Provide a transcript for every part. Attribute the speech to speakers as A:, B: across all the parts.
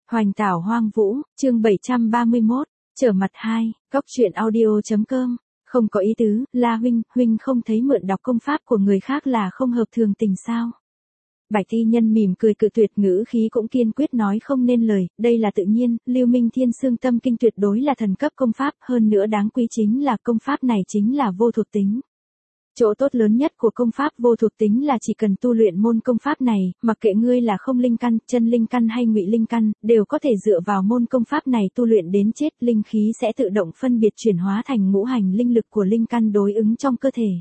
A: Hoành tảo hoang vũ, chương 731, trở mặt 2, góc truyện audio.com. Không có ý tứ, La huynh không thấy mượn đọc công pháp của người khác là không hợp thường tình sao? Bạch y nhân mỉm cười cự tuyệt, ngữ khí cũng kiên quyết nói không nên lời, đây là tự nhiên, Lưu Minh Thiên Xương Tâm Kinh tuyệt đối là thần cấp công pháp, hơn nữa đáng quý chính là công pháp này chính là vô thuộc tính. Chỗ tốt lớn nhất của công pháp vô thuộc tính là chỉ cần tu luyện môn công pháp này, mặc kệ ngươi là không linh căn, chân linh căn hay ngụy linh căn, đều có thể dựa vào môn công pháp này tu luyện đến chết, linh khí sẽ tự động phân biệt chuyển hóa thành ngũ hành linh lực của linh căn đối ứng trong cơ thể.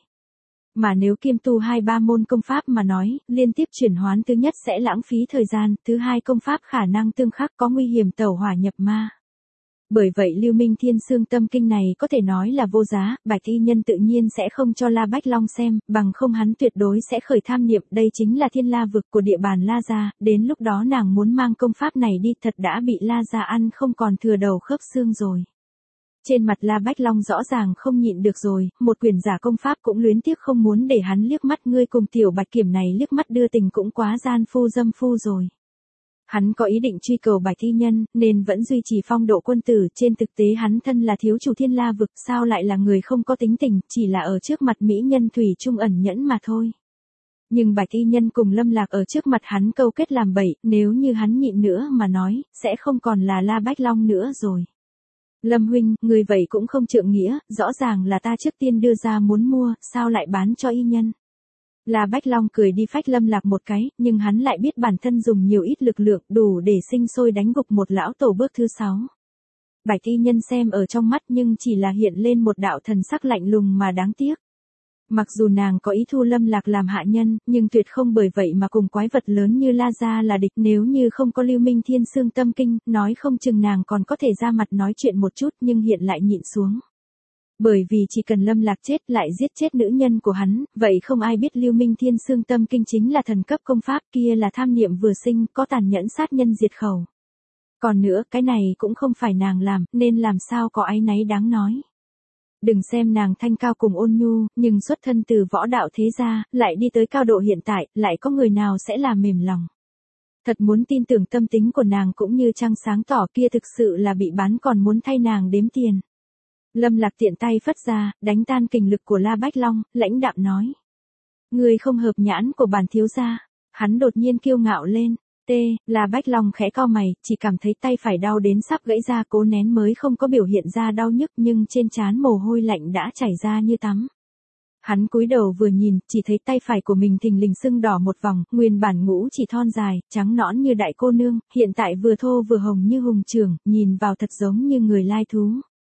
A: Mà nếu kiêm tu 2-3 môn công pháp mà nói, liên tiếp chuyển hoán thứ nhất sẽ lãng phí thời gian, thứ hai công pháp khả năng tương khắc có nguy hiểm tẩu hỏa nhập ma. Bởi vậy Lưu Minh Thiên Xương Tâm Kinh này có thể nói là vô giá, Bạch y nhân tự nhiên sẽ không cho La Bách Long xem, bằng không hắn tuyệt đối sẽ khởi tham niệm, đây chính là thiên la vực của địa bàn La gia, đến lúc đó nàng muốn mang công pháp này đi thật đã bị La gia ăn không còn thừa đầu khớp xương rồi. Trên mặt La Bách Long rõ ràng không nhịn được rồi, một quyền giả công pháp cũng luyến tiếc không muốn để hắn liếc mắt, ngươi cùng tiểu Bạch Kiểm này liếc mắt đưa tình cũng quá gian phu dâm phu rồi. Hắn có ý định truy cầu Bạch y nhân, nên vẫn duy trì phong độ quân tử, trên thực tế hắn thân là thiếu chủ thiên la vực, sao lại là người không có tính tình, chỉ là ở trước mặt mỹ nhân thủy chung ẩn nhẫn mà thôi. Nhưng Bạch y nhân cùng Lâm Lạc ở trước mặt hắn câu kết làm bậy, nếu như hắn nhịn nữa mà nói, sẽ không còn là La Bách Long nữa rồi. Lâm huynh, người vậy cũng không trượng nghĩa, rõ ràng là ta trước tiên đưa ra muốn mua, sao lại bán cho y nhân. La Bách Long cười đi phách Lâm Lạc một cái, nhưng hắn lại biết bản thân dùng nhiều ít lực lượng đủ để sinh sôi đánh gục một lão tổ bước thứ 6. Bạch y nhân xem ở trong mắt nhưng chỉ là hiện lên một đạo thần sắc lạnh lùng mà đáng tiếc. Mặc dù nàng có ý thu Lâm Lạc làm hạ nhân, nhưng tuyệt không bởi vậy mà cùng quái vật lớn như La gia là địch, nếu như không có Lưu Minh Thiên Xương Tâm Kinh, nói không chừng nàng còn có thể ra mặt nói chuyện một chút nhưng hiện lại nhịn xuống. Bởi vì chỉ cần Lâm Lạc chết lại giết chết nữ nhân của hắn, vậy không ai biết Lưu Minh Thiên Xương Tâm Kinh chính là thần cấp công pháp, kia là tham niệm vừa sinh, có tàn nhẫn sát nhân diệt khẩu. Còn nữa, cái này cũng không phải nàng làm, nên làm sao có áy náy đáng nói. Đừng xem nàng thanh cao cùng ôn nhu, nhưng xuất thân từ võ đạo thế gia, lại đi tới cao độ hiện tại, lại có người nào sẽ là mềm lòng. Thật muốn tin tưởng tâm tính của nàng cũng như trăng sáng tỏ, kia thực sự là bị bán còn muốn thay nàng đếm tiền. Lâm Lạc tiện tay phất ra, đánh tan kình lực của La Bách Long, lãnh đạm nói. Người không hợp nhãn của bản thiếu gia. Hắn đột nhiên kiêu ngạo lên. La Bách Long khẽ cau mày, chỉ cảm thấy tay phải đau đến sắp gãy ra, cố nén mới không có biểu hiện ra đau nhức, nhưng trên trán mồ hôi lạnh đã chảy ra như tắm. Hắn cúi đầu vừa nhìn, chỉ thấy tay phải của mình thình lình sưng đỏ một vòng, nguyên bản ngũ chỉ thon dài, trắng nõn như đại cô nương, hiện tại vừa thô vừa hồng như hùng trưởng, nhìn vào thật giống như người lai thú.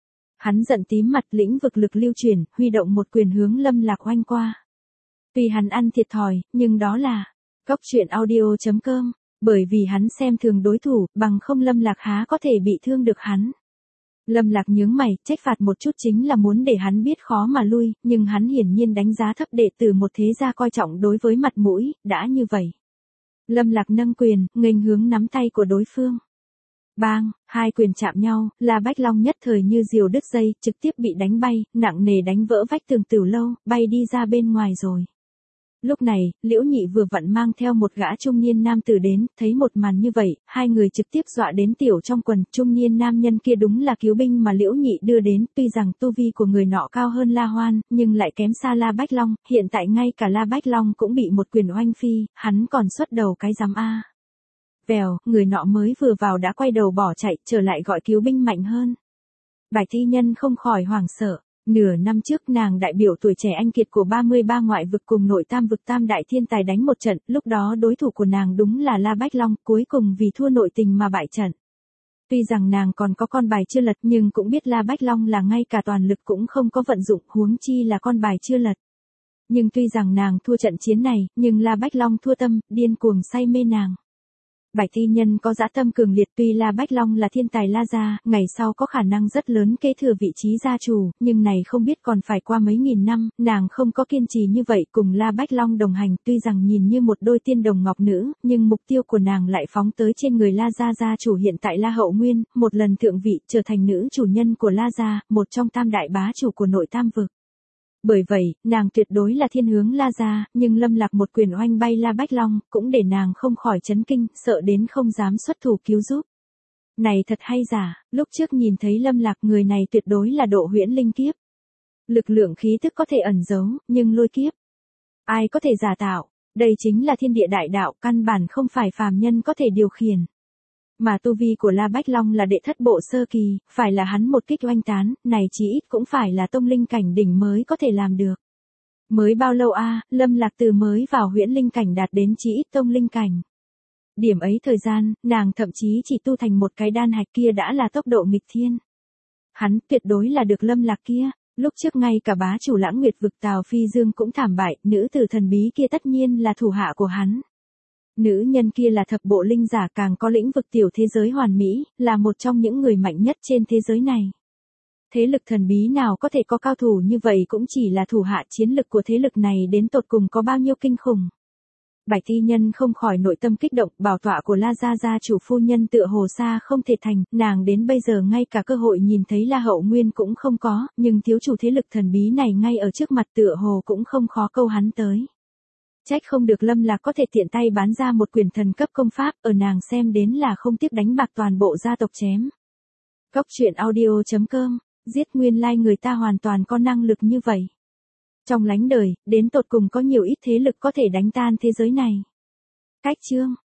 A: Hắn giận tím mặt, lĩnh vực lực lưu chuyển, huy động một quyền hướng Lâm Lạc oanh qua. Tuy hắn ăn thiệt thòi, nhưng đó là góc truyện audio.com, bởi vì hắn xem thường đối thủ, bằng không Lâm Lạc há có thể bị thương được hắn. Lâm Lạc nhướng mày, trách phạt một chút chính là muốn để hắn biết khó mà lui, nhưng hắn hiển nhiên đánh giá thấp đệ tử một thế gia coi trọng đối với mặt mũi, đã như vậy. Lâm Lạc nâng quyền, nghênh hướng nắm tay của đối phương. Bang, hai quyền chạm nhau, La Bách Long nhất thời như diều đứt dây, trực tiếp bị đánh bay, nặng nề đánh vỡ vách tường Tử lâu, bay đi ra bên ngoài rồi. Lúc này, Liễu Nhị vừa vặn mang theo một gã trung niên nam tử đến, thấy một màn như vậy, hai người trực tiếp dọa đến tiểu trong quần, trung niên nam nhân kia đúng là cứu binh mà Liễu Nhị đưa đến, tuy rằng tu vi của người nọ cao hơn La Hoan, nhưng lại kém xa La Bách Long, hiện tại ngay cả La Bách Long cũng bị một quyền oanh phi, hắn còn xuất đầu cái giám a. Vèo, người nọ mới vừa vào đã quay đầu bỏ chạy, trở lại gọi cứu binh mạnh hơn. Bạch y nhân không khỏi hoảng sợ. Nửa năm trước nàng đại biểu tuổi trẻ anh kiệt của 33 ngoại vực cùng nội tam vực tam đại thiên tài đánh một trận, lúc đó đối thủ của nàng đúng là La Bách Long, cuối cùng vì thua nội tình mà bại trận. Tuy rằng nàng còn có con bài chưa lật nhưng cũng biết La Bách Long là ngay cả toàn lực cũng không có vận dụng, huống chi là con bài chưa lật. Nhưng tuy rằng nàng thua trận chiến này, nhưng La Bách Long thua tâm, điên cuồng say mê nàng. Bạch y nhân có dã tâm cường liệt, tuy La Bách Long là thiên tài La gia, ngày sau có khả năng rất lớn kế thừa vị trí gia chủ, nhưng này không biết còn phải qua mấy nghìn năm, nàng không có kiên trì như vậy cùng La Bách Long đồng hành, tuy rằng nhìn như một đôi tiên đồng ngọc nữ, nhưng mục tiêu của nàng lại phóng tới trên người La gia gia chủ hiện tại La Hậu Nguyên, một lần thượng vị, trở thành nữ chủ nhân của La gia, một trong tam đại bá chủ của nội tam vực. Bởi vậy, nàng tuyệt đối là thiên hướng La gia, nhưng Lâm Lạc một quyền oanh bay La Bách Long, cũng để nàng không khỏi chấn kinh, sợ đến không dám xuất thủ cứu giúp. Này thật hay giả, lúc trước nhìn thấy Lâm Lạc người này tuyệt đối là độ huyễn linh kiếp. Lực lượng khí tức có thể ẩn giấu, nhưng lôi kiếp. Ai có thể giả tạo, đây chính là thiên địa đại đạo, căn bản không phải phàm nhân có thể điều khiển. Mà tu vi của La Bách Long là đệ thất bộ sơ kỳ, phải là hắn một kích oanh tán, này chí ít cũng phải là tông linh cảnh đỉnh mới có thể làm được. Mới bao lâu Lâm Lạc từ mới vào huyễn linh cảnh đạt đến chí ít tông linh cảnh. Điểm ấy thời gian, nàng thậm chí chỉ tu thành một cái đan hạch kia đã là tốc độ nghịch thiên. Hắn tuyệt đối là được Lâm Lạc kia, lúc trước ngay cả bá chủ Lãng Nguyệt vực Tào Phi Dương cũng thảm bại, nữ tử thần bí kia tất nhiên là thủ hạ của hắn. Nữ nhân kia là thập bộ linh giả, càng có lĩnh vực tiểu thế giới hoàn mỹ, là một trong những người mạnh nhất trên thế giới này. Thế lực thần bí nào có thể có cao thủ như vậy, cũng chỉ là thủ hạ, chiến lực của thế lực này đến tột cùng có bao nhiêu kinh khủng. Bạch Thi Nhân không khỏi nội tâm kích động, bảo tọa của La Gia Gia chủ phu nhân tựa hồ xa không thể thành, nàng đến bây giờ ngay cả cơ hội nhìn thấy La Hậu Nguyên cũng không có, nhưng thiếu chủ thế lực thần bí này ngay ở trước mặt tựa hồ cũng không khó câu hắn tới. Trách không được Lâm Lạc có thể tiện tay bán ra một quyển thần cấp công pháp, ở nàng xem đến là không tiếc đánh bạc toàn bộ gia tộc chém. Cốc truyện audio.com, giết nguyên lai người ta hoàn toàn có năng lực như vậy. Trong lánh đời, đến tột cùng có nhiều ít thế lực có thể đánh tan thế giới này. Cách chương